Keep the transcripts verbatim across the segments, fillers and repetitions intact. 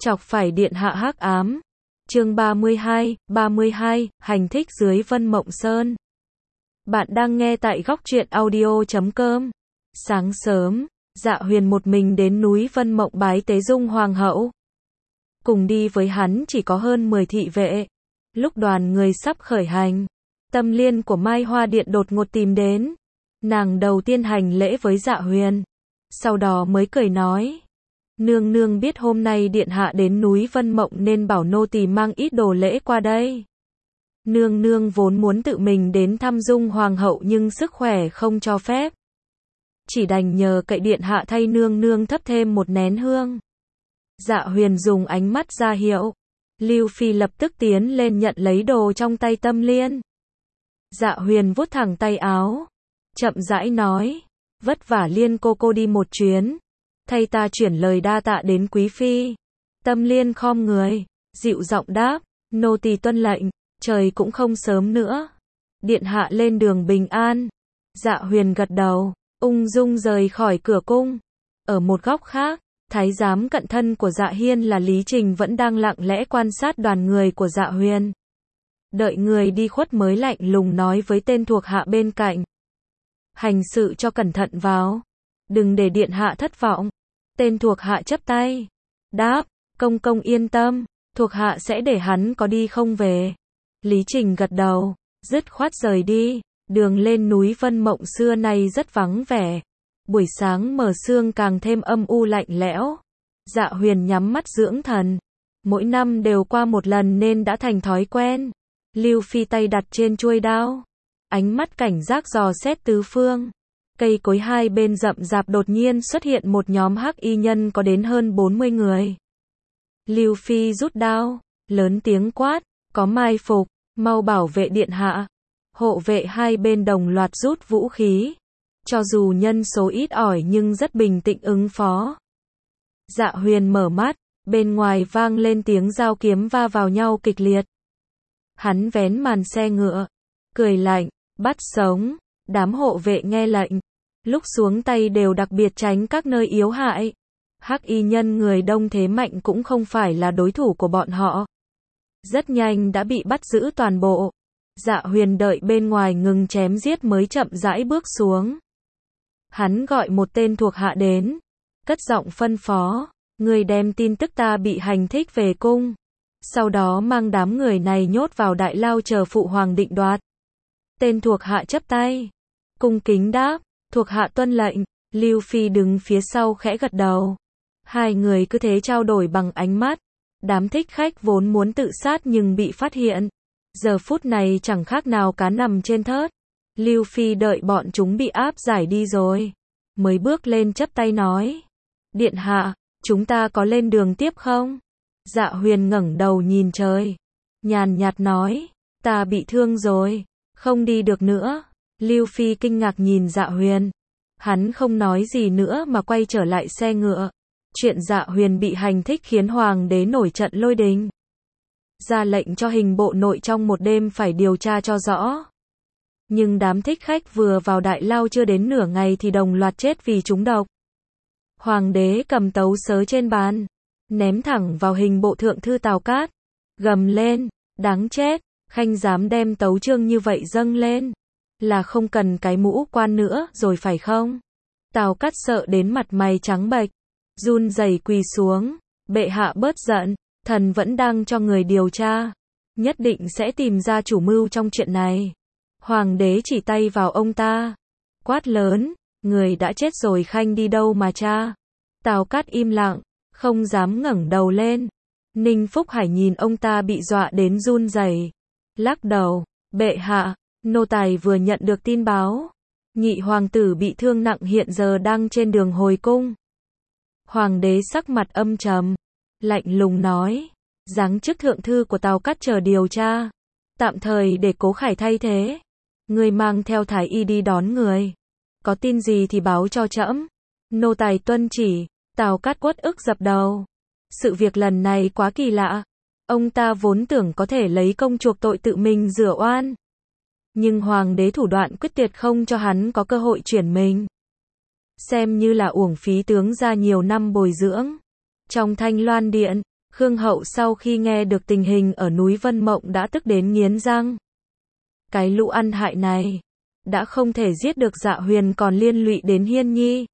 Chọc phải điện hạ hắc ám. Chương ba mươi hai, ba mươi hai, hành thích dưới Vân Mộng Sơn. Bạn đang nghe tại góc truyện audio chấm com. Sáng sớm, Dạ Huyền một mình đến núi Vân Mộng bái tế Dung Hoàng hậu. Cùng đi với hắn chỉ có hơn mười thị vệ. Lúc đoàn người sắp khởi hành, Tâm Liên của Mai Hoa Điện đột ngột tìm đến. Nàng đầu tiên hành lễ với Dạ Huyền, sau đó mới cười nói: Nương nương biết hôm nay điện hạ đến núi Vân Mộng nên bảo nô tỳ mang ít đồ lễ qua đây. Nương nương vốn muốn tự mình đến thăm Dung Hoàng hậu nhưng sức khỏe không cho phép, chỉ đành nhờ cậy điện hạ thay nương nương thắp thêm một nén hương. Dạ Huyền dùng ánh mắt ra hiệu. Lưu Phi lập tức tiến lên nhận lấy đồ trong tay Tâm Liên. Dạ Huyền vuốt thẳng tay áo, chậm rãi nói: Vất vả Liên cô cô đi một chuyến, thay ta chuyển lời đa tạ đến quý phi. Tâm Liên khom người, dịu giọng đáp: Nô tỳ tuân lệnh, trời cũng không sớm nữa. Điện hạ lên đường bình an. Dạ Huyền gật đầu, ung dung rời khỏi cửa cung. Ở một góc khác, thái giám cận thân của Dạ Hiên là Lý Trình vẫn đang lặng lẽ quan sát đoàn người của Dạ Huyền. Đợi người đi khuất mới lạnh lùng nói với tên thuộc hạ bên cạnh: Hành sự cho cẩn thận vào, đừng để điện hạ thất vọng. Tên thuộc hạ chắp tay, đáp: Công công yên tâm, thuộc hạ sẽ để hắn có đi không về. Lý Trình gật đầu, dứt khoát rời đi. Đường lên núi Vân Mộng xưa nay rất vắng vẻ. Buổi sáng mờ sương càng thêm âm u lạnh lẽo. Dạ Huyền nhắm mắt dưỡng thần. Mỗi năm đều qua một lần nên đã thành thói quen. Lưu Phi tay đặt trên chuôi đao, ánh mắt cảnh giác dò xét tứ phương. Cây cối hai bên rậm rạp đột nhiên xuất hiện một nhóm hắc y nhân có đến hơn bốn mươi người. Lưu Phi rút đao, lớn tiếng quát: Có mai phục, mau bảo vệ điện hạ. Hộ vệ hai bên đồng loạt rút vũ khí. Cho dù nhân số ít ỏi nhưng rất bình tĩnh ứng phó. Dạ Huyền mở mắt, bên ngoài vang lên tiếng dao kiếm va vào nhau kịch liệt. Hắn vén màn xe ngựa, cười lạnh: Bắt sống. Đám hộ vệ nghe lệnh, lúc xuống tay đều đặc biệt tránh các nơi yếu hại. Hắc y nhân người đông thế mạnh cũng không phải là đối thủ của bọn họ. Rất nhanh đã bị bắt giữ toàn bộ. Dạ Huyền đợi bên ngoài ngừng chém giết mới chậm rãi bước xuống. Hắn gọi một tên thuộc hạ đến, cất giọng phân phó: Người đem tin tức ta bị hành thích về cung, sau đó mang đám người này nhốt vào đại lao chờ phụ hoàng định đoạt. Tên thuộc hạ chắp tay, cung kính đáp: Thuộc hạ tuân lệnh. Lưu Phi đứng phía sau khẽ gật đầu. Hai người cứ thế trao đổi bằng ánh mắt. Đám thích khách vốn muốn tự sát nhưng bị phát hiện, giờ phút này chẳng khác nào cá nằm trên thớt. Lưu Phi đợi bọn chúng bị áp giải đi rồi, mới bước lên chắp tay nói: Điện hạ, chúng ta có lên đường tiếp không? Dạ Huyền ngẩng đầu nhìn trời, nhàn nhạt nói: Ta bị thương rồi, không đi được nữa. Lưu Phi kinh ngạc nhìn Dạ Huyền. Hắn không nói gì nữa mà quay trở lại xe ngựa. Chuyện Dạ Huyền bị hành thích khiến hoàng đế nổi trận lôi đình, ra lệnh cho hình bộ nội trong một đêm phải điều tra cho rõ. Nhưng đám thích khách vừa vào đại lao chưa đến nửa ngày thì đồng loạt chết vì trúng độc. Hoàng đế cầm tấu sớ trên bàn, ném thẳng vào hình bộ thượng thư Tào Cát, gầm lên: Đáng chết, khanh dám đem tấu chương như vậy dâng lên, là không cần cái mũ quan nữa rồi phải không? Tào Cát sợ đến mặt mày trắng bệch, run rẩy quỳ xuống: Bệ hạ bớt giận, thần vẫn đang cho người điều tra, nhất định sẽ tìm ra chủ mưu trong chuyện này. Hoàng đế chỉ tay vào ông ta, quát lớn: Người đã chết rồi khanh đi đâu mà tra? Tào Cát im lặng, không dám ngẩng đầu lên. Ninh Phúc Hải nhìn ông ta bị dọa đến run rẩy, lắc đầu: Bệ hạ, nô tài vừa nhận được tin báo, nhị hoàng tử bị thương nặng hiện giờ đang trên đường hồi cung. Hoàng đế sắc mặt âm trầm, lạnh lùng nói: Giáng chức thượng thư của Tào Cát chờ điều tra, tạm thời để Cố Khải thay thế. Người mang theo thái y đi đón người, có tin gì thì báo cho trẫm. Nô tài tuân chỉ. Tào Cát uất ức dập đầu. Sự việc lần này quá kỳ lạ. Ông ta vốn tưởng có thể lấy công chuộc tội tự mình rửa oan, nhưng hoàng đế thủ đoạn quyết tuyệt không cho hắn có cơ hội chuyển mình. Xem như là uổng phí tướng ra nhiều năm bồi dưỡng. Trong Thanh Loan Điện, Khương Hậu sau khi nghe được tình hình ở núi Vân Mộng đã tức đến nghiến răng. Cái lũ ăn hại này, đã không thể giết được Dạ Huyền còn liên lụy đến Hiên Nhi.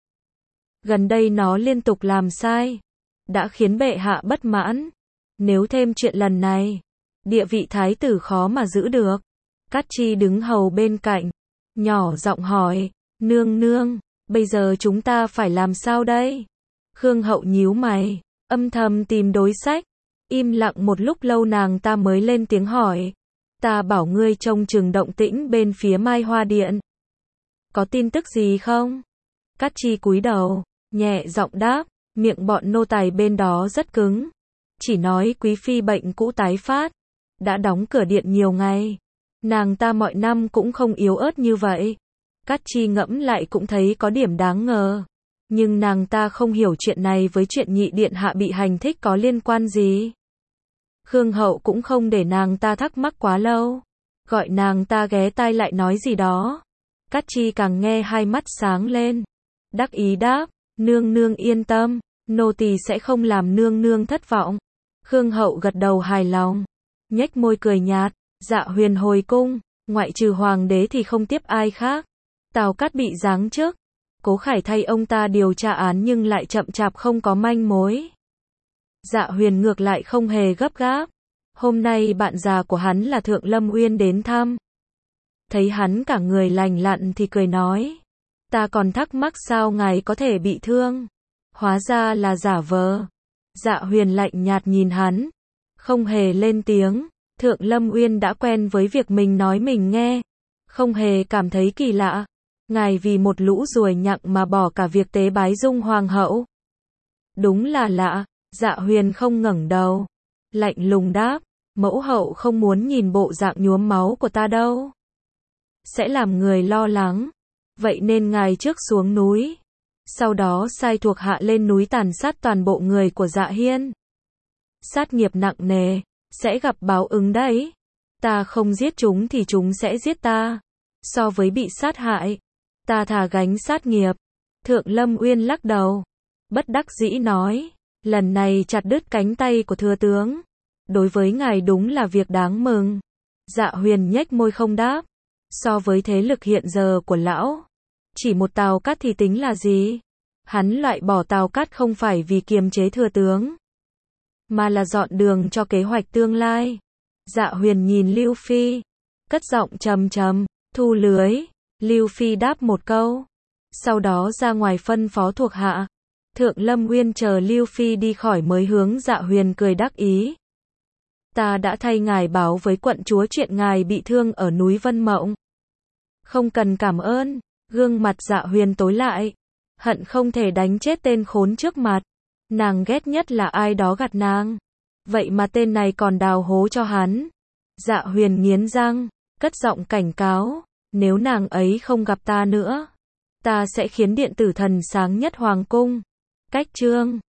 Gần đây nó liên tục làm sai, đã khiến bệ hạ bất mãn. Nếu thêm chuyện lần này, địa vị thái tử khó mà giữ được. Cát Chi đứng hầu bên cạnh, nhỏ giọng hỏi, nương nương, bây giờ chúng ta phải làm sao đây? Khương Hậu nhíu mày, âm thầm tìm đối sách. Im lặng một lúc lâu nàng ta mới lên tiếng hỏi, ta bảo ngươi trông chừng động tĩnh bên phía Mai Hoa Điện. Có tin tức gì không? Cát Chi cúi đầu, nhẹ giọng đáp, miệng bọn nô tài bên đó rất cứng. Chỉ nói quý phi bệnh cũ tái phát, đã đóng cửa điện nhiều ngày. Nàng ta mọi năm cũng không yếu ớt như vậy. Cát Chi ngẫm lại cũng thấy có điểm đáng ngờ. Nhưng nàng ta không hiểu chuyện này với chuyện nhị điện hạ bị hành thích có liên quan gì. Khương Hậu cũng không để nàng ta thắc mắc quá lâu. Gọi nàng ta ghé tai lại nói gì đó. Cát Chi càng nghe hai mắt sáng lên. Đắc ý đáp, nương nương yên tâm, nô tỳ sẽ không làm nương nương thất vọng. Khương Hậu gật đầu hài lòng, nhếch môi cười nhạt. Dạ Huyền hồi cung, ngoại trừ hoàng đế thì không tiếp ai khác. Tào Cát bị giáng chức, Cố Khải thay ông ta điều tra án nhưng lại chậm chạp không có manh mối. Dạ Huyền ngược lại không hề gấp gáp. Hôm nay bạn già của hắn là Thượng Lâm Uyên đến thăm. Thấy hắn cả người lành lặn thì cười nói, ta còn thắc mắc sao ngài có thể bị thương. Hóa ra là giả vờ. Dạ Huyền lạnh nhạt nhìn hắn, không hề lên tiếng. Thượng Lâm Uyên đã quen với việc mình nói mình nghe, không hề cảm thấy kỳ lạ. Ngài vì một lũ ruồi nhặng mà bỏ cả việc tế bái Dung Hoàng hậu. Đúng là lạ. Dạ Huyền không ngẩng đầu, lạnh lùng đáp, mẫu hậu không muốn nhìn bộ dạng nhuốm máu của ta đâu. Sẽ làm người lo lắng. Vậy nên ngài trước xuống núi, sau đó sai thuộc hạ lên núi tàn sát toàn bộ người của Dạ Hiên. Sát nghiệp nặng nề, sẽ gặp báo ứng đấy. Ta không giết chúng thì chúng sẽ giết ta. So với bị sát hại, ta thà gánh sát nghiệp. Thượng Lâm Uyên lắc đầu, bất đắc dĩ nói, lần này chặt đứt cánh tay của thừa tướng, đối với ngài đúng là việc đáng mừng. Dạ Huyền nhếch môi không đáp. So với thế lực hiện giờ của lão, chỉ một Tào Cát thì tính là gì? Hắn loại bỏ Tào Cát không phải vì kiềm chế thừa tướng, mà là dọn đường cho kế hoạch tương lai. Dạ Huyền nhìn Lưu Phi, cất giọng trầm trầm, thu lưới. Lưu Phi đáp một câu, sau đó ra ngoài phân phó thuộc hạ. Thượng Lâm Uyên chờ Lưu Phi đi khỏi mới hướng Dạ Huyền cười đắc ý. Ta đã thay ngài báo với quận chúa chuyện ngài bị thương ở núi Vân Mộng. Không cần cảm ơn. Gương mặt Dạ Huyền tối lại, hận không thể đánh chết tên khốn trước mặt. Nàng ghét nhất là ai đó gạt nàng. Vậy mà tên này còn đào hố cho hắn. Dạ Huyền nghiến răng, cất giọng cảnh cáo, nếu nàng ấy không gặp ta nữa, ta sẽ khiến điện tử thần sáng nhất hoàng cung. Cách chương